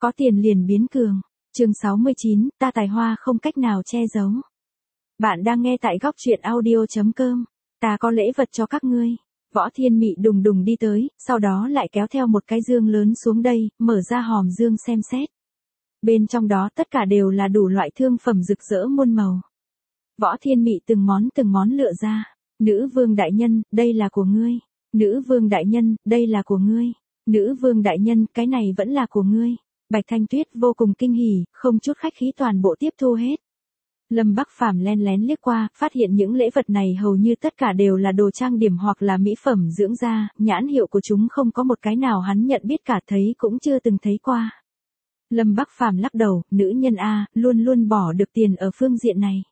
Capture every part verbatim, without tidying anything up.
Có tiền liền biến cường. Chương sáu mươi chín, ta tài hoa không cách nào che giấu. Bạn đang nghe tại góc truyện audio chấm com. Ta có lễ vật cho các ngươi. Võ Thiên Mị đùng đùng đi tới, sau đó lại kéo theo một cái dương lớn xuống đây, mở ra hòm dương xem xét. Bên trong đó tất cả đều là đủ loại thương phẩm rực rỡ muôn màu. Võ Thiên Mị từng món từng món lựa ra. Nữ vương đại nhân, đây là của ngươi. Nữ vương đại nhân, đây là của ngươi. Nữ vương đại nhân, cái này vẫn là của ngươi. Bạch Thanh Tuyết vô cùng kinh hỉ, không chút khách khí toàn bộ tiếp thu hết. Lâm Bắc Phàm len lén liếc qua, phát hiện những lễ vật này hầu như tất cả đều là đồ trang điểm hoặc là mỹ phẩm dưỡng da, nhãn hiệu của chúng không có một cái nào hắn nhận biết cả, thấy cũng chưa từng thấy qua. Lâm Bắc Phàm lắc đầu, nữ nhân a, luôn luôn bỏ được tiền ở phương diện này.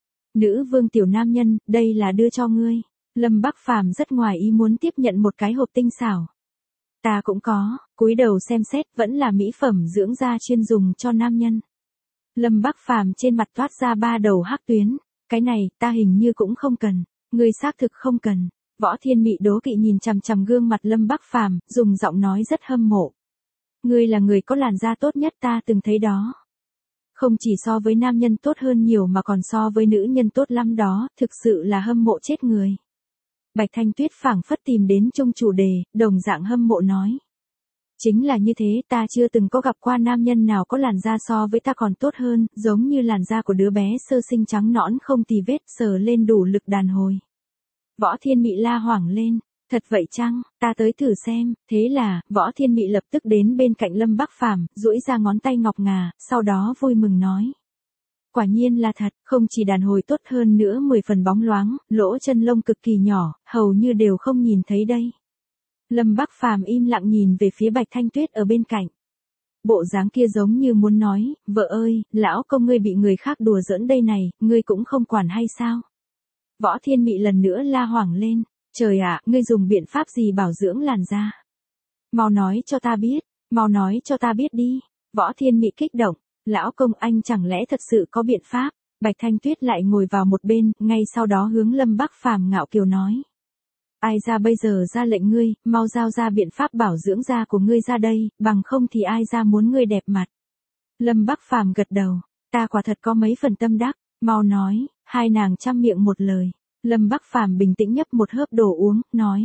Nữ vương tiểu nam nhân, đây là đưa cho ngươi. Lâm Bắc Phàm rất ngoài ý muốn tiếp nhận một cái hộp tinh xảo. Ta cũng có, cúi đầu xem xét, vẫn là mỹ phẩm dưỡng da chuyên dùng cho nam nhân. Lâm Bắc Phàm trên mặt toát ra ba đầu hắc tuyến, cái này, ta hình như cũng không cần, ngươi xác thực không cần. Võ Thiên Mị đố kỵ nhìn chằm chằm gương mặt Lâm Bắc Phàm, dùng giọng nói rất hâm mộ. Ngươi là người có làn da tốt nhất ta từng thấy đó. Không chỉ so với nam nhân tốt hơn nhiều mà còn so với nữ nhân tốt lắm đó, thực sự là hâm mộ chết người. Bạch Thanh Tuyết phảng phất tìm đến chung chủ đề, đồng dạng hâm mộ nói. Chính là như thế, ta chưa từng có gặp qua nam nhân nào có làn da so với ta còn tốt hơn, giống như làn da của đứa bé sơ sinh trắng nõn không tì vết, sờ lên đủ lực đàn hồi. Võ Thiên Mị la hoảng lên, thật vậy chăng, ta tới thử xem, thế là, Võ Thiên Mị lập tức đến bên cạnh Lâm Bắc Phàm, duỗi ra ngón tay ngọc ngà, sau đó vui mừng nói. Quả nhiên là thật, không chỉ đàn hồi tốt hơn nữa mười phần bóng loáng, lỗ chân lông cực kỳ nhỏ, hầu như đều không nhìn thấy đây. Lâm Bắc Phàm im lặng nhìn về phía Bạch Thanh Tuyết ở bên cạnh. Bộ dáng kia giống như muốn nói, vợ ơi, lão công ngươi bị người khác đùa giỡn đây này, ngươi cũng không quản hay sao? Võ Thiên Mị lần nữa la hoảng lên, trời ạ, ngươi dùng biện pháp gì bảo dưỡng làn da? Mau nói cho ta biết, mau nói cho ta biết đi. Võ Thiên Mị kích động. Lão công anh chẳng lẽ thật sự có biện pháp? Bạch Thanh Tuyết lại ngồi vào một bên, ngay sau đó hướng Lâm Bắc Phàm ngạo kiều nói. Ai ra bây giờ ra lệnh ngươi, mau giao ra biện pháp bảo dưỡng da của ngươi ra đây, bằng không thì ai ra muốn ngươi đẹp mặt. Lâm Bắc Phàm gật đầu, ta quả thật có mấy phần tâm đắc, mau nói, hai nàng chăm miệng một lời. Lâm Bắc Phàm bình tĩnh nhấp một hớp đồ uống, nói.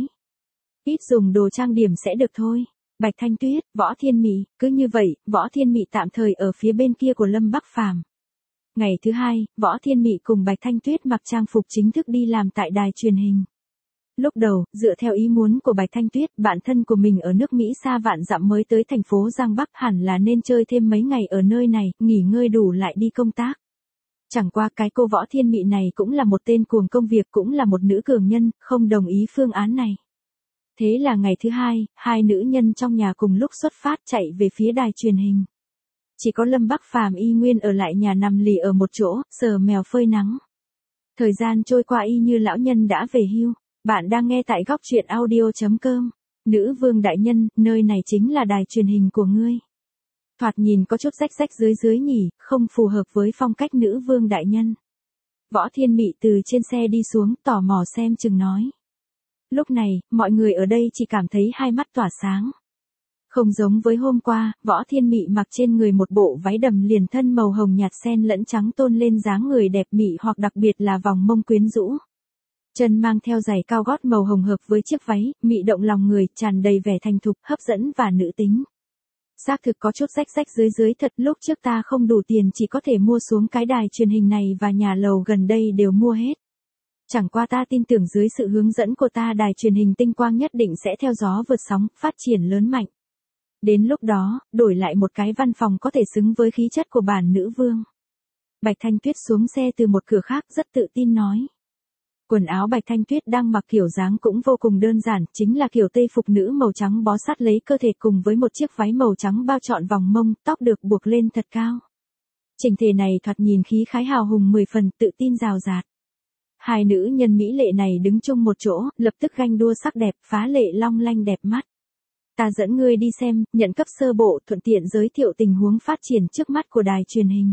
Ít dùng đồ trang điểm sẽ được thôi. Bạch Thanh Tuyết, Võ Thiên Mị, cứ như vậy, Võ Thiên Mị tạm thời ở phía bên kia của Lâm Bắc Phàm. Ngày thứ hai, Võ Thiên Mị cùng Bạch Thanh Tuyết mặc trang phục chính thức đi làm tại đài truyền hình. Lúc đầu, dựa theo ý muốn của Bạch Thanh Tuyết, bạn thân của mình ở nước Mỹ xa vạn dặm mới tới thành phố Giang Bắc hẳn là nên chơi thêm mấy ngày ở nơi này, nghỉ ngơi đủ lại đi công tác. Chẳng qua cái cô Võ Thiên Mị này cũng là một tên cuồng công việc, cũng là một nữ cường nhân, không đồng ý phương án này. Thế là ngày thứ hai, hai nữ nhân trong nhà cùng lúc xuất phát chạy về phía đài truyền hình. Chỉ có Lâm Bắc Phàm y nguyên ở lại nhà nằm lì ở một chỗ, sờ mèo phơi nắng. Thời gian trôi qua y như lão nhân đã về hưu. Bạn đang nghe tại góc truyện audio chấm com. Nữ vương đại nhân, nơi này chính là đài truyền hình của ngươi. Thoạt nhìn có chút rách rách dưới dưới nhỉ, không phù hợp với phong cách nữ vương đại nhân. Võ Thiên Mị từ trên xe đi xuống, tò mò xem chừng nói. Lúc này, mọi người ở đây chỉ cảm thấy hai mắt tỏa sáng. Không giống với hôm qua, Võ Thiên Mị mặc trên người một bộ váy đầm liền thân màu hồng nhạt xen lẫn trắng tôn lên dáng người đẹp mị hoặc đặc biệt là vòng mông quyến rũ. Chân mang theo giày cao gót màu hồng hợp với chiếc váy, mị động lòng người, tràn đầy vẻ thành thục, hấp dẫn và nữ tính. Xác thực có chút rách rách dưới dưới thật, lúc trước ta không đủ tiền chỉ có thể mua xuống cái đài truyền hình này và nhà lầu gần đây đều mua hết. Chẳng qua ta tin tưởng dưới sự hướng dẫn của ta đài truyền hình tinh quang nhất định sẽ theo gió vượt sóng, phát triển lớn mạnh. Đến lúc đó, đổi lại một cái văn phòng có thể xứng với khí chất của bản nữ vương. Bạch Thanh Tuyết xuống xe từ một cửa khác rất tự tin nói. Quần áo Bạch Thanh Tuyết đang mặc kiểu dáng cũng vô cùng đơn giản, chính là kiểu tây phục nữ màu trắng bó sát lấy cơ thể cùng với một chiếc váy màu trắng bao trọn vòng mông, tóc được buộc lên thật cao. Chỉnh thể này thoạt nhìn khí khái hào hùng mười phần, tự tin rào rạt. Hai nữ nhân mỹ lệ này đứng chung một chỗ, lập tức ganh đua sắc đẹp, phá lệ long lanh đẹp mắt. Ta dẫn ngươi đi xem, nhận cấp sơ bộ, thuận tiện giới thiệu tình huống phát triển trước mắt của đài truyền hình.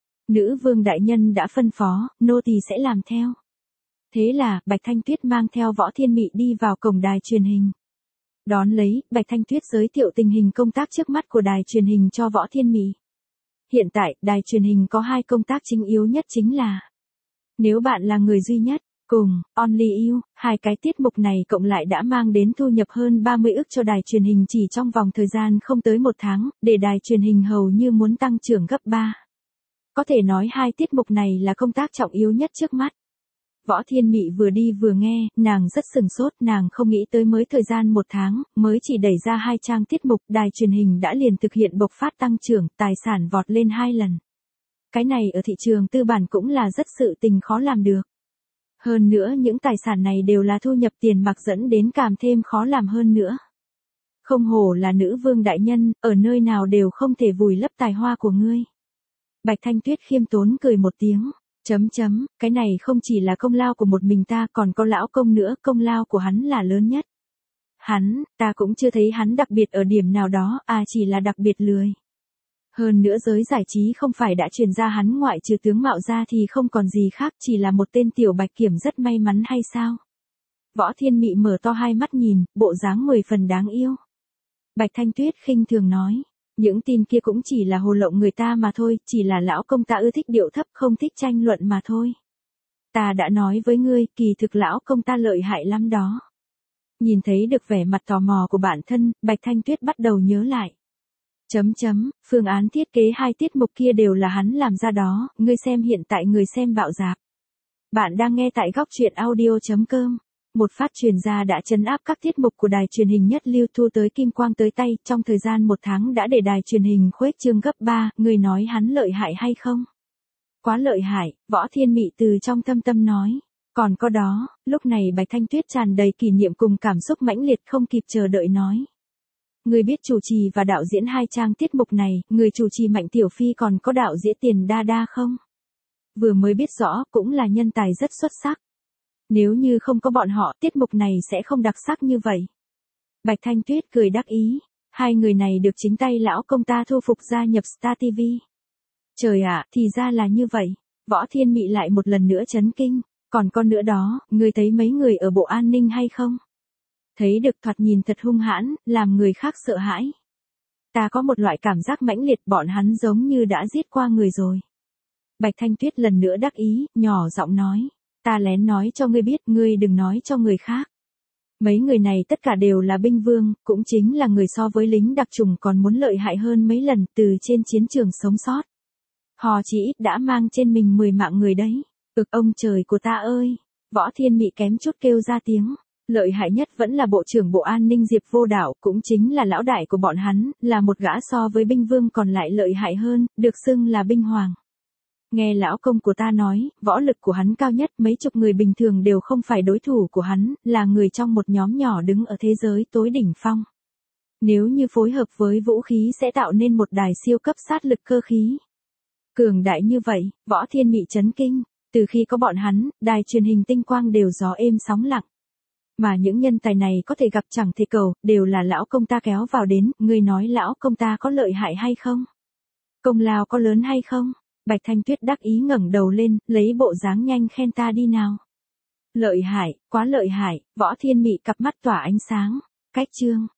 Nữ vương đại nhân đã phân phó, nô tỳ sẽ làm theo. Thế là, Bạch Thanh Tuyết mang theo Võ Thiên Mị đi vào cổng đài truyền hình. Đón lấy, Bạch Thanh Tuyết giới thiệu tình hình công tác trước mắt của đài truyền hình cho Võ Thiên Mị. Hiện tại, đài truyền hình có hai công tác chính yếu nhất chính là Nếu Bạn Là Người Duy Nhất, cùng Only You, hai cái tiết mục này cộng lại đã mang đến thu nhập hơn ba mươi ức cho đài truyền hình chỉ trong vòng thời gian không tới một tháng, để đài truyền hình hầu như muốn tăng trưởng gấp ba. Có thể nói hai tiết mục này là công tác trọng yếu nhất trước mắt. Võ Thiên Mị vừa đi vừa nghe, nàng rất sừng sốt, nàng không nghĩ tới mới thời gian một tháng, mới chỉ đẩy ra hai trang tiết mục, đài truyền hình đã liền thực hiện bộc phát tăng trưởng, tài sản vọt lên hai lần. Cái này ở thị trường tư bản cũng là rất sự tình khó làm được. Hơn nữa những tài sản này đều là thu nhập tiền bạc dẫn đến càng thêm khó làm hơn nữa. Không hổ là nữ vương đại nhân, ở nơi nào đều không thể vùi lấp tài hoa của ngươi. Bạch Thanh Tuyết khiêm tốn cười một tiếng. Chấm chấm, cái này không chỉ là công lao của một mình ta, còn có lão công nữa, công lao của hắn là lớn nhất. Hắn, ta cũng chưa thấy hắn đặc biệt ở điểm nào đó, à chỉ là đặc biệt lười. Hơn nữa giới giải trí không phải đã truyền ra hắn ngoại trừ tướng mạo ra thì không còn gì khác, chỉ là một tên tiểu bạch kiểm rất may mắn hay sao? Võ Thiên Mị mở to hai mắt nhìn, bộ dáng mười phần đáng yêu. Bạch Thanh Tuyết khinh thường nói. Những tin kia cũng chỉ là hồ lộng người ta mà thôi, chỉ là lão công ta ưa thích điệu thấp không thích tranh luận mà thôi. Ta đã nói với ngươi, kỳ thực lão công ta lợi hại lắm đó. Nhìn thấy được vẻ mặt tò mò của bản thân, Bạch Thanh Tuyết bắt đầu nhớ lại. Chấm chấm, phương án thiết kế hai tiết mục kia đều là hắn làm ra đó, ngươi xem hiện tại người xem bạo dạp. Bạn đang nghe tại góc truyện audio chấm com. Một phát truyền ra đã chấn áp các tiết mục của đài truyền hình nhất lưu thu tới kim quang tới tay, trong thời gian một tháng đã để đài truyền hình khuếch trương gấp ba, người nói hắn lợi hại hay không? Quá lợi hại, Võ Thiên Mị từ trong thâm tâm nói. Còn có đó, lúc này Bạch Thanh Tuyết tràn đầy kỷ niệm cùng cảm xúc mãnh liệt không kịp chờ đợi nói. Người biết chủ trì và đạo diễn hai trang tiết mục này, người chủ trì Mạnh Tiểu Phi còn có đạo diễn Tiền Đa Đa không? Vừa mới biết rõ, cũng là nhân tài rất xuất sắc. Nếu như không có bọn họ, tiết mục này sẽ không đặc sắc như vậy. Bạch Thanh Tuyết cười đắc ý. Hai người này được chính tay lão công ta thu phục gia nhập Star ti vi. Trời ạ, thì ra là như vậy. Võ Thiên Mị lại một lần nữa chấn kinh. Còn con nữa đó, ngươi thấy mấy người ở bộ an ninh hay không? Thấy được thoạt nhìn thật hung hãn, làm người khác sợ hãi. Ta có một loại cảm giác mãnh liệt, bọn hắn giống như đã giết qua người rồi. Bạch Thanh Tuyết lần nữa đắc ý, nhỏ giọng nói. Ta lén nói cho ngươi biết, ngươi đừng nói cho người khác. Mấy người này tất cả đều là binh vương, cũng chính là người so với lính đặc chủng còn muốn lợi hại hơn mấy lần từ trên chiến trường sống sót. Họ chỉ ít đã mang trên mình mười mạng người đấy. Ực ông trời của ta ơi! Võ Thiên Mị kém chút kêu ra tiếng. Lợi hại nhất vẫn là Bộ trưởng Bộ An ninh Diệp Vô Đảo, cũng chính là lão đại của bọn hắn, là một gã so với binh vương còn lại lợi hại hơn, được xưng là binh hoàng. Nghe lão công của ta nói, võ lực của hắn cao nhất, mấy chục người bình thường đều không phải đối thủ của hắn, là người trong một nhóm nhỏ đứng ở thế giới tối đỉnh phong. Nếu như phối hợp với vũ khí sẽ tạo nên một đài siêu cấp sát lực cơ khí. Cường đại như vậy, Võ Thiên Mị chấn kinh, từ khi có bọn hắn, đài truyền hình tinh quang đều gió êm sóng lặng. Mà những nhân tài này có thể gặp chẳng thể cầu, đều là lão công ta kéo vào đến, người nói lão công ta có lợi hại hay không? Công lao có lớn hay không? Bạch Thanh Tuyết đắc ý ngẩng đầu lên, lấy bộ dáng nhanh khen ta đi nào. Lợi hại, quá lợi hại, Võ Thiên Mị cặp mắt tỏa ánh sáng. Cách chương.